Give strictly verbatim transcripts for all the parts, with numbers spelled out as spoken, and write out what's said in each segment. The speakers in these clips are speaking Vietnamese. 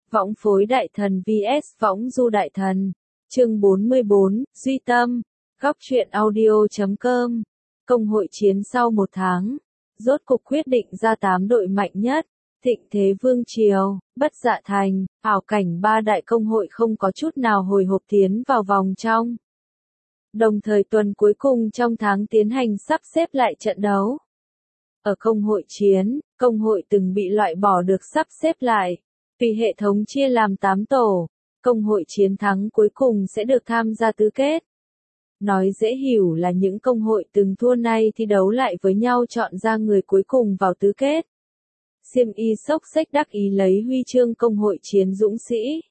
Võng phối đại thần vs võng du đại thần. Chương bốn mươi bốn, Duy Tâm. Góc truyện audio chấm com. Công hội chiến sau một tháng. Rốt cục quyết định ra tám đội mạnh nhất. Thịnh thế vương triều, bất dạ thành, ảo cảnh ba đại công hội không có chút nào hồi hộp tiến vào vòng trong. Đồng thời tuần cuối cùng trong tháng tiến hành sắp xếp lại trận đấu. Ở công hội chiến, công hội từng bị loại bỏ được sắp xếp lại. Vì hệ thống chia làm tám tổ, công hội chiến thắng cuối cùng sẽ được tham gia tứ kết. Nói dễ hiểu là những công hội từng thua nay thi đấu lại với nhau chọn ra người cuối cùng vào tứ kết. Xiêm y sốc xếch đắc ý lấy huy chương công hội chiến dũng sĩ.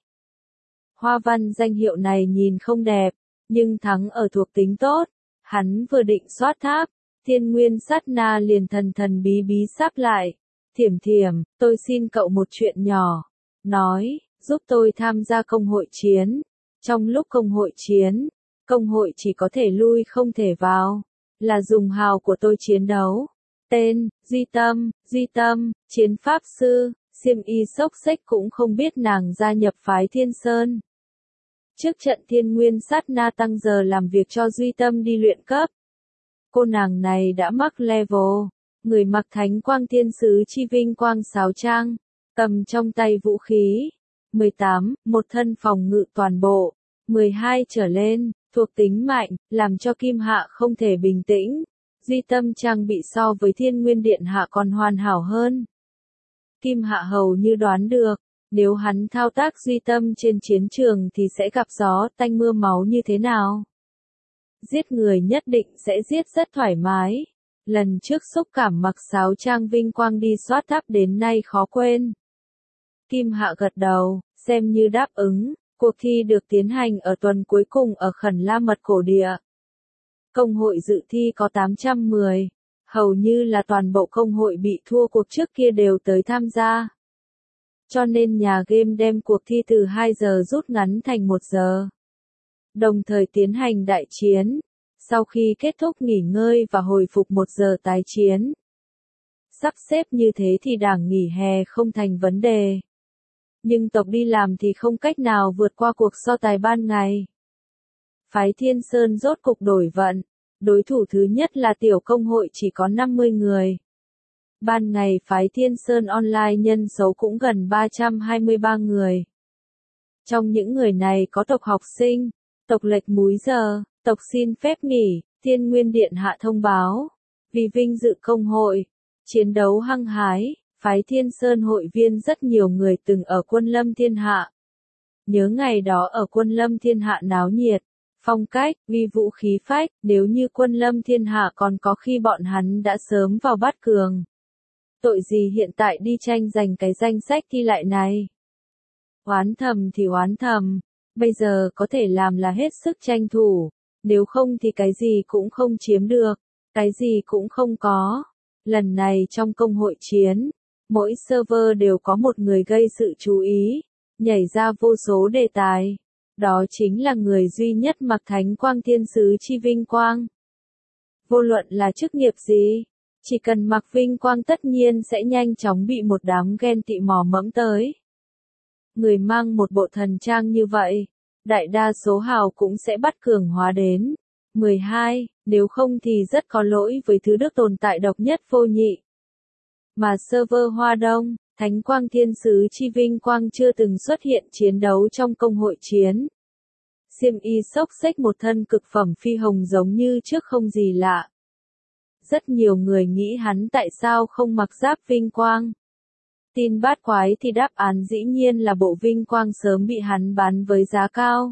Hoa văn danh hiệu này nhìn không đẹp, nhưng thắng ở thuộc tính tốt. Hắn vừa định soát tháp, thiên nguyên sát na liền thần thần bí bí sắp lại. Thiểm thiểm, tôi xin cậu một chuyện nhỏ. Nói, giúp tôi tham gia công hội chiến. Trong lúc công hội chiến, công hội chỉ có thể lui không thể vào. Là dùng hào của tôi chiến đấu. Tên, Duy Tâm, Duy Tâm, chiến pháp sư, xiêm y sốc xếch cũng không biết nàng gia nhập phái Thiên Sơn. Trước trận thiên nguyên sát na tăng giờ làm việc cho Duy Tâm đi luyện cấp. Cô nàng này đã mắc level, người mặc thánh quang thiên sứ chi vinh quang sáo trang, cầm trong tay vũ khí. mười tám, một thân phòng ngự toàn bộ, mười hai trở lên, thuộc tính mạnh, làm cho Kim Hạ không thể bình tĩnh. Duy Tâm trang bị so với Thiên Nguyên Điện Hạ còn hoàn hảo hơn. Kim Hạ hầu như đoán được, nếu hắn thao tác Duy Tâm trên chiến trường thì sẽ gặp gió tanh mưa máu như thế nào. Giết người nhất định sẽ giết rất thoải mái. Lần trước xúc cảm mặc sáo trang vinh quang đi soát tháp đến nay khó quên. Kim Hạ gật đầu, xem như đáp ứng. Cuộc thi được tiến hành ở tuần cuối cùng ở Khẩn La Mật Cổ Địa. Công hội dự thi có tám trăm mười, hầu như là toàn bộ công hội bị thua cuộc trước kia đều tới tham gia. Cho nên nhà game đem cuộc thi từ hai giờ rút ngắn thành một giờ. Đồng thời tiến hành đại chiến, sau khi kết thúc nghỉ ngơi và hồi phục một giờ tái chiến. Sắp xếp như thế thì đảng nghỉ hè không thành vấn đề. Nhưng tộc đi làm thì không cách nào vượt qua cuộc so tài ban ngày. Phái Thiên Sơn rốt cục đổi vận, đối thủ thứ nhất là tiểu công hội chỉ có năm mươi người. Ban ngày phái Thiên Sơn online nhân số cũng gần ba trăm hai mươi ba người. Trong những người này có tộc học sinh, tộc lệch múi giờ, tộc xin phép nghỉ, Thiên Nguyên Điện Hạ thông báo. Vì vinh dự công hội, chiến đấu hăng hái. Phái Thiên Sơn hội viên rất nhiều người từng ở Quân Lâm Thiên Hạ. Nhớ ngày đó ở Quân Lâm Thiên Hạ náo nhiệt, phong cách, uy vũ khí phách, nếu như Quân Lâm Thiên Hạ còn có khi bọn hắn đã sớm vào bát cường. Tội gì hiện tại đi tranh giành cái danh sách thi lại này. Oán thầm thì oán thầm, bây giờ có thể làm là hết sức tranh thủ, nếu không thì cái gì cũng không chiếm được, cái gì cũng không có. Lần này trong công hội chiến, mỗi server đều có một người gây sự chú ý, nhảy ra vô số đề tài. Đó chính là người duy nhất mặc thánh quang thiên sứ chi vinh quang. Vô luận là chức nghiệp gì, chỉ cần mặc vinh quang tất nhiên sẽ nhanh chóng bị một đám ghen tị mò mẫm tới. Người mang một bộ thần trang như vậy, đại đa số hào cũng sẽ bắt cường hóa đến. mười hai, nếu không thì rất có lỗi với thứ đức tồn tại độc nhất vô nhị. Mà server Hoa Đông, Thánh Quang Thiên Sứ Chi Vinh Quang chưa từng xuất hiện chiến đấu trong công hội chiến. Xiêm y sốc xếch một thân cực phẩm phi hồng giống như trước không gì lạ. Rất nhiều người nghĩ hắn tại sao không mặc giáp vinh quang. Tin bát quái thì đáp án dĩ nhiên là bộ vinh quang sớm bị hắn bán với giá cao.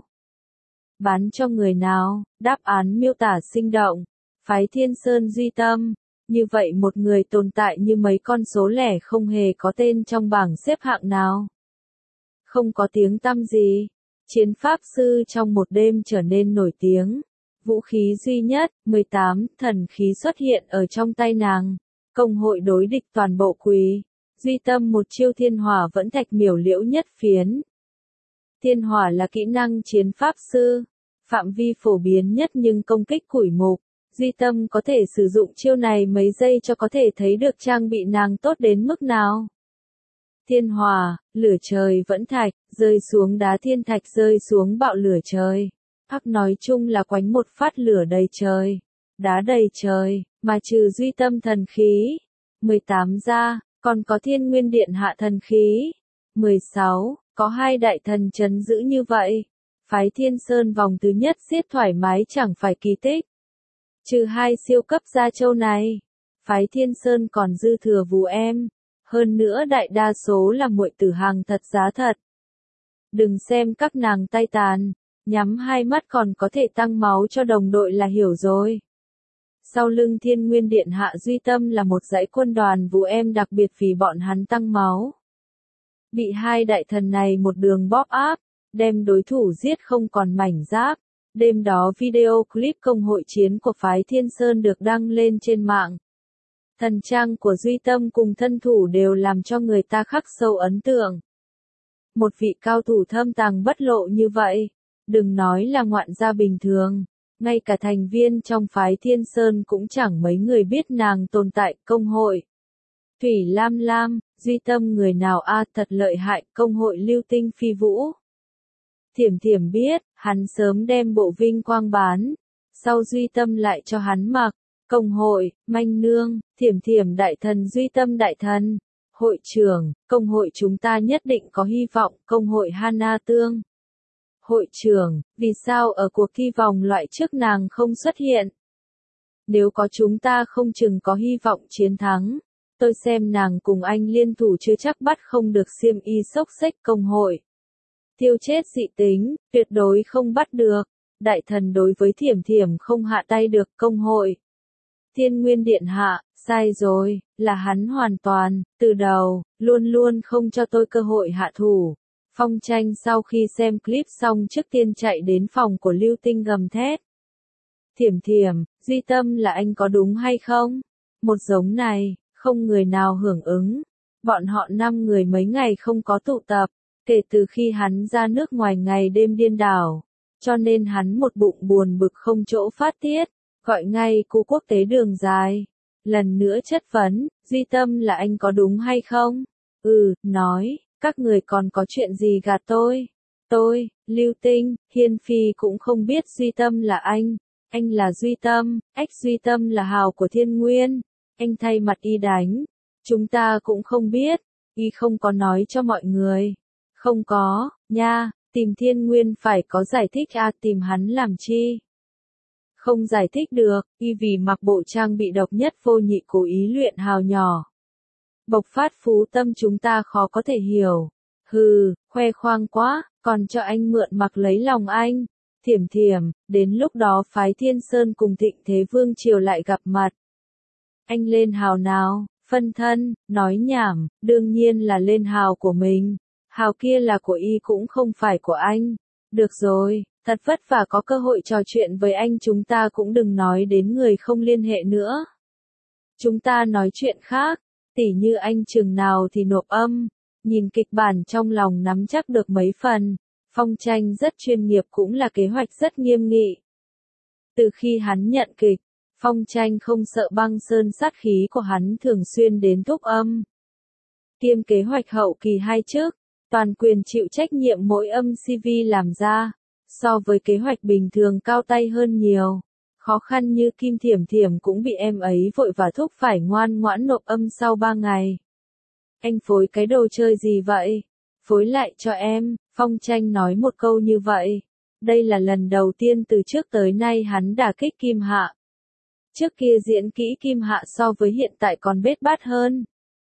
Bán cho người nào, đáp án miêu tả sinh động. Phái Thiên Sơn Duy Tâm. Như vậy một người tồn tại như mấy con số lẻ không hề có tên trong bảng xếp hạng nào. Không có tiếng tăm gì. Chiến pháp sư trong một đêm trở nên nổi tiếng. Vũ khí duy nhất, mười tám, thần khí xuất hiện ở trong tay nàng. Công hội đối địch toàn bộ quỳ. Duy Tâm một chiêu thiên hỏa vẫn thạch miểu liễu nhất phiến. Thiên hỏa là kỹ năng chiến pháp sư. Phạm vi phổ biến nhất nhưng công kích củi mục. Duy Tâm có thể sử dụng chiêu này mấy giây cho có thể thấy được trang bị nàng tốt đến mức nào. Thiên hỏa, lửa trời vẫn thạch, rơi xuống đá thiên thạch rơi xuống bạo lửa trời. Hắc nói chung là quánh một phát lửa đầy trời, đá đầy trời, mà trừ duy tâm thần khí. mười tám ra, còn có thiên nguyên điện hạ thần khí. mười sáu, có hai đại thần trấn giữ như vậy. Phái Thiên Sơn vòng thứ nhất giết thoải mái chẳng phải kỳ tích. Trừ hai siêu cấp gia châu này, phái Thiên Sơn còn dư thừa vú em. Hơn nữa đại đa số là muội tử hàng thật giá thật. Đừng xem các nàng tay tàn, nhắm hai mắt còn có thể tăng máu cho đồng đội là hiểu rồi. Sau lưng Thiên Nguyên Điện hạ Duy Tâm là một dãy quân đoàn vú em đặc biệt vì bọn hắn tăng máu. Bị hai đại thần này một đường bóp áp, đem đối thủ giết không còn mảnh giáp. Đêm đó video clip công hội chiến của phái Thiên Sơn được đăng lên trên mạng. Thần trang của Duy Tâm cùng thân thủ đều làm cho người ta khắc sâu ấn tượng. Một vị cao thủ thâm tàng bất lộ như vậy, đừng nói là ngoạn gia bình thường, ngay cả thành viên trong phái Thiên Sơn cũng chẳng mấy người biết nàng tồn tại. Công hội Thủy Lam Lam, Duy Tâm người nào a à, thật lợi hại. Công hội Lưu Tinh Phi Vũ. Thiểm Thiểm biết, hắn sớm đem bộ vinh quang bán, sau Duy Tâm lại cho hắn mặc. Công hội, Manh Nương, Thiểm Thiểm đại thần Duy Tâm đại thần. Hội trưởng, công hội chúng ta nhất định có hy vọng. Công hội Hana Tương. Hội trưởng, vì sao ở cuộc thi vòng loại trước nàng không xuất hiện? Nếu có chúng ta không chừng có hy vọng chiến thắng. Tôi xem nàng cùng anh liên thủ chưa chắc bắt không được xiêm y xốc xếch. Công hội tiêu chết dị tính, tuyệt đối không bắt được. Đại thần đối với Thiểm Thiểm không hạ tay được. Công hội Thiên Nguyên Điện hạ, sai rồi, là hắn hoàn toàn, từ đầu, luôn luôn không cho tôi cơ hội hạ thủ. Phong Tranh sau khi xem clip xong trước tiên chạy đến phòng của Lưu Tinh gầm thét. Thiểm Thiểm, Duy Tâm là anh có đúng hay không? Một giống này, không người nào hưởng ứng. Bọn họ năm người mấy ngày không có tụ tập, kể từ khi hắn ra nước ngoài ngày đêm điên đảo. Cho nên hắn một bụng buồn bực không chỗ phát tiết, gọi ngay cụ quốc tế đường dài. Lần nữa chất vấn, Duy Tâm là anh có đúng hay không? Ừ, nói, các người còn có chuyện gì gạt tôi? Tôi, Lưu Tinh, Hiên Phi cũng không biết Duy Tâm là anh. Anh là Duy Tâm, ếch Duy Tâm là hào của Thiên Nguyên. Anh thay mặt y đánh. Chúng ta cũng không biết, y không có nói cho mọi người. Không có, nha, tìm Thiên Nguyên phải có giải thích à, tìm hắn làm chi? Không giải thích được, y vì mặc bộ trang bị độc nhất vô nhị cố ý luyện hào nhỏ. Bộc phát phú tâm chúng ta khó có thể hiểu. Hừ, khoe khoang quá, còn cho anh mượn mặc lấy lòng anh. Thiểm Thiểm, đến lúc đó phái Thiên Sơn cùng Thịnh Thế Vương Triều lại gặp mặt. Anh lên hào nào, phân thân, nói nhảm, đương nhiên là lên hào của mình. Hào kia là của y cũng không phải của anh. Được rồi, thật vất vả có cơ hội trò chuyện với anh, chúng ta cũng đừng nói đến người không liên hệ nữa. Chúng ta nói chuyện khác, tỉ như anh chừng nào thì nộp âm, nhìn kịch bản trong lòng nắm chắc được mấy phần. Phong Tranh rất chuyên nghiệp cũng là kế hoạch rất nghiêm nghị. Từ khi hắn nhận kịch, Phong Tranh không sợ băng sơn sát khí của hắn thường xuyên đến thúc âm. Kiêm kế hoạch hậu kỳ hai chức, toàn quyền chịu trách nhiệm mỗi âm xê vê làm ra, so với kế hoạch bình thường cao tay hơn nhiều. Khó khăn như Kim Thiểm Thiểm cũng bị em ấy vội và thúc phải ngoan ngoãn nộp âm sau ba ngày. Anh phối cái đồ chơi gì vậy? Phối lại cho em, Phong Tranh nói một câu như vậy. Đây là lần đầu tiên từ trước tới nay hắn đả kích Kim Hạ. Trước kia diễn kỹ Kim Hạ so với hiện tại còn bết bát hơn.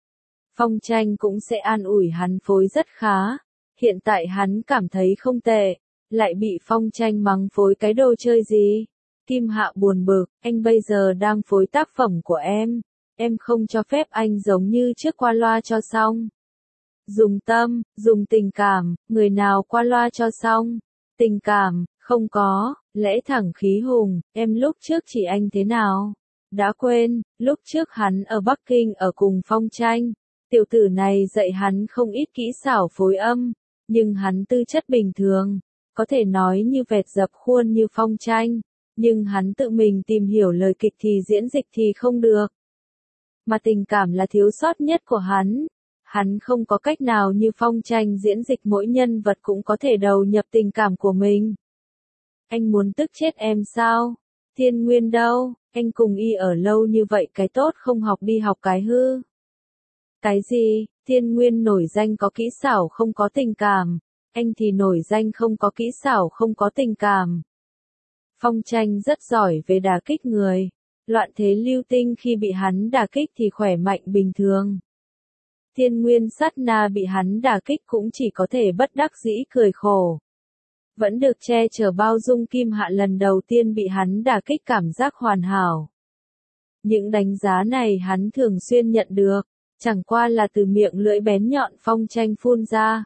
Phong Tranh cũng sẽ an ủi hắn phối rất khá. Hiện tại hắn cảm thấy không tệ, lại bị Phong Tranh mắng phối cái đồ chơi gì. Kim Hạ buồn bực, anh bây giờ đang phối tác phẩm của em. Em không cho phép anh giống như trước qua loa cho xong. Dùng tâm, dùng tình cảm, người nào qua loa cho xong. Tình cảm, không có, lẽ thẳng khí hùng, em lúc trước chỉ anh thế nào? Đã quên, lúc trước hắn ở Bắc Kinh ở cùng Phong Tranh. Tiểu tử này dạy hắn không ít kỹ xảo phối âm, nhưng hắn tư chất bình thường, có thể nói như vẹt dập khuôn như Phong Tranh, nhưng hắn tự mình tìm hiểu lời kịch thì diễn dịch thì không được. Mà tình cảm là thiếu sót nhất của hắn. Hắn không có cách nào như Phong Tranh diễn dịch mỗi nhân vật cũng có thể đầu nhập tình cảm của mình. Anh muốn tức chết em sao? Thiên Nguyên đâu? Anh cùng y ở lâu như vậy cái tốt không học đi học cái hư. Cái gì? Thiên Nguyên nổi danh có kỹ xảo không có tình cảm. Anh thì nổi danh không có kỹ xảo không có tình cảm. Phong Tranh rất giỏi về đả kích người. Loạn thế lưu tinh khi bị hắn đả kích thì khỏe mạnh bình thường. Thiên Nguyên sát na bị hắn đả kích cũng chỉ có thể bất đắc dĩ cười khổ. Vẫn được che chở bao dung Kim Hạ lần đầu tiên bị hắn đả kích cảm giác hoàn hảo. Những đánh giá này hắn thường xuyên nhận được, chẳng qua là từ miệng lưỡi bén nhọn Phong Tranh phun ra.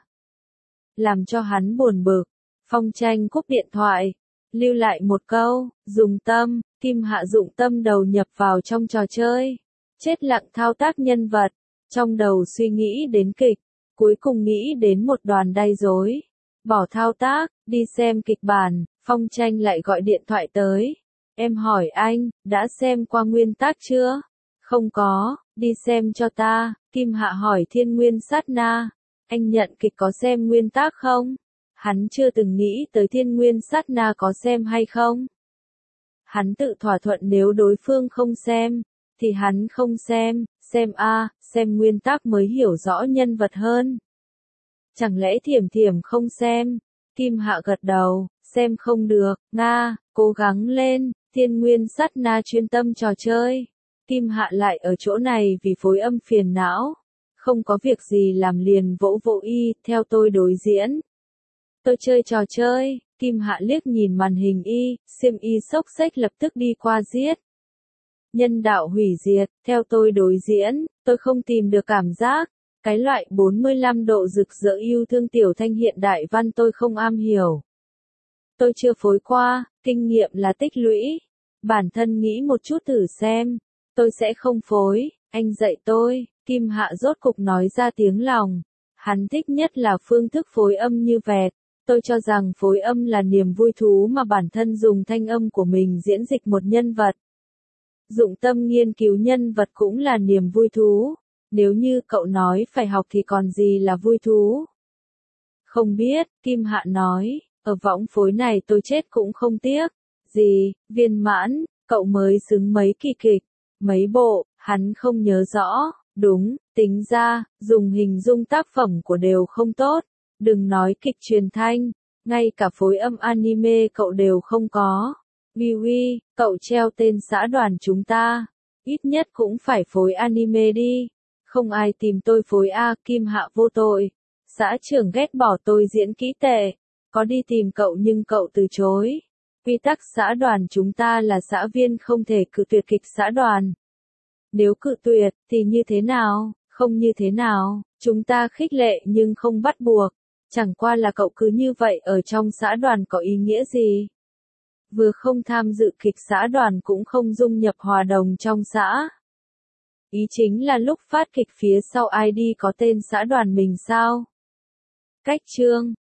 Làm cho hắn buồn bực, Phong Tranh cúp điện thoại, lưu lại một câu, dùng tâm, Kim Hạ dụng tâm đầu nhập vào trong trò chơi, chết lặng thao tác nhân vật, trong đầu suy nghĩ đến kịch, cuối cùng nghĩ đến một đoàn đay rối. Bỏ thao tác, đi xem kịch bản, Phong Tranh lại gọi điện thoại tới. Em hỏi anh, đã xem qua nguyên tác chưa? Không có, đi xem cho ta. Kim Hạ hỏi Thiên Nguyên sát na. Anh nhận kịch có xem nguyên tác không? Hắn chưa từng nghĩ tới Thiên Nguyên sát na có xem hay không. Hắn tự thỏa thuận nếu đối phương không xem, thì hắn không xem, xem a, xem nguyên tác mới hiểu rõ nhân vật hơn. Chẳng lẽ Thiểm Thiểm không xem? Kim Hạ gật đầu, xem không được, Nga, cố gắng lên, Thiên Nguyên sát na chuyên tâm trò chơi. Kim Hạ lại ở chỗ này vì phối âm phiền não. Không có việc gì làm liền vỗ vỗ y, theo tôi đối diễn. Tôi chơi trò chơi, Kim Hạ liếc nhìn màn hình y, xiêm y xốc xếch lập tức đi qua giết. Nhân đạo hủy diệt, theo tôi đối diễn, tôi không tìm được cảm giác. Cái loại bốn mươi lăm độ rực rỡ yêu thương tiểu thanh hiện đại văn tôi không am hiểu. Tôi chưa phối qua, kinh nghiệm là tích lũy. Bản thân nghĩ một chút thử xem. Tôi sẽ không phối, anh dạy tôi. Kim Hạ rốt cục nói ra tiếng lòng. Hắn thích nhất là phương thức phối âm như vẹt. Tôi cho rằng phối âm là niềm vui thú mà bản thân dùng thanh âm của mình diễn dịch một nhân vật. Dụng tâm nghiên cứu nhân vật cũng là niềm vui thú. Nếu như cậu nói phải học thì còn gì là vui thú? Không biết, Kim Hạ nói, ở võng phối này tôi chết cũng không tiếc. Gì, viên mãn, cậu mới xứng mấy kỳ kịch, mấy bộ, hắn không nhớ rõ, đúng, tính ra, dùng hình dung tác phẩm của đều không tốt, đừng nói kịch truyền thanh, ngay cả phối âm anime cậu đều không có. Vivi, cậu treo tên xã đoàn chúng ta, ít nhất cũng phải phối anime đi. Không ai tìm tôi phối A, Kim Hạ vô tội. Xã trưởng ghét bỏ tôi diễn kỹ tệ. Có đi tìm cậu nhưng cậu từ chối. Quy tắc xã đoàn chúng ta là xã viên không thể cự tuyệt kịch xã đoàn. Nếu cự tuyệt, thì như thế nào? Không như thế nào? Chúng ta khích lệ nhưng không bắt buộc. Chẳng qua là cậu cứ như vậy ở trong xã đoàn có ý nghĩa gì? Vừa không tham dự kịch xã đoàn cũng không dung nhập hòa đồng trong xã. Ý chính là lúc phát kịch phía sau i đê có tên xã đoàn mình sao? Cách chương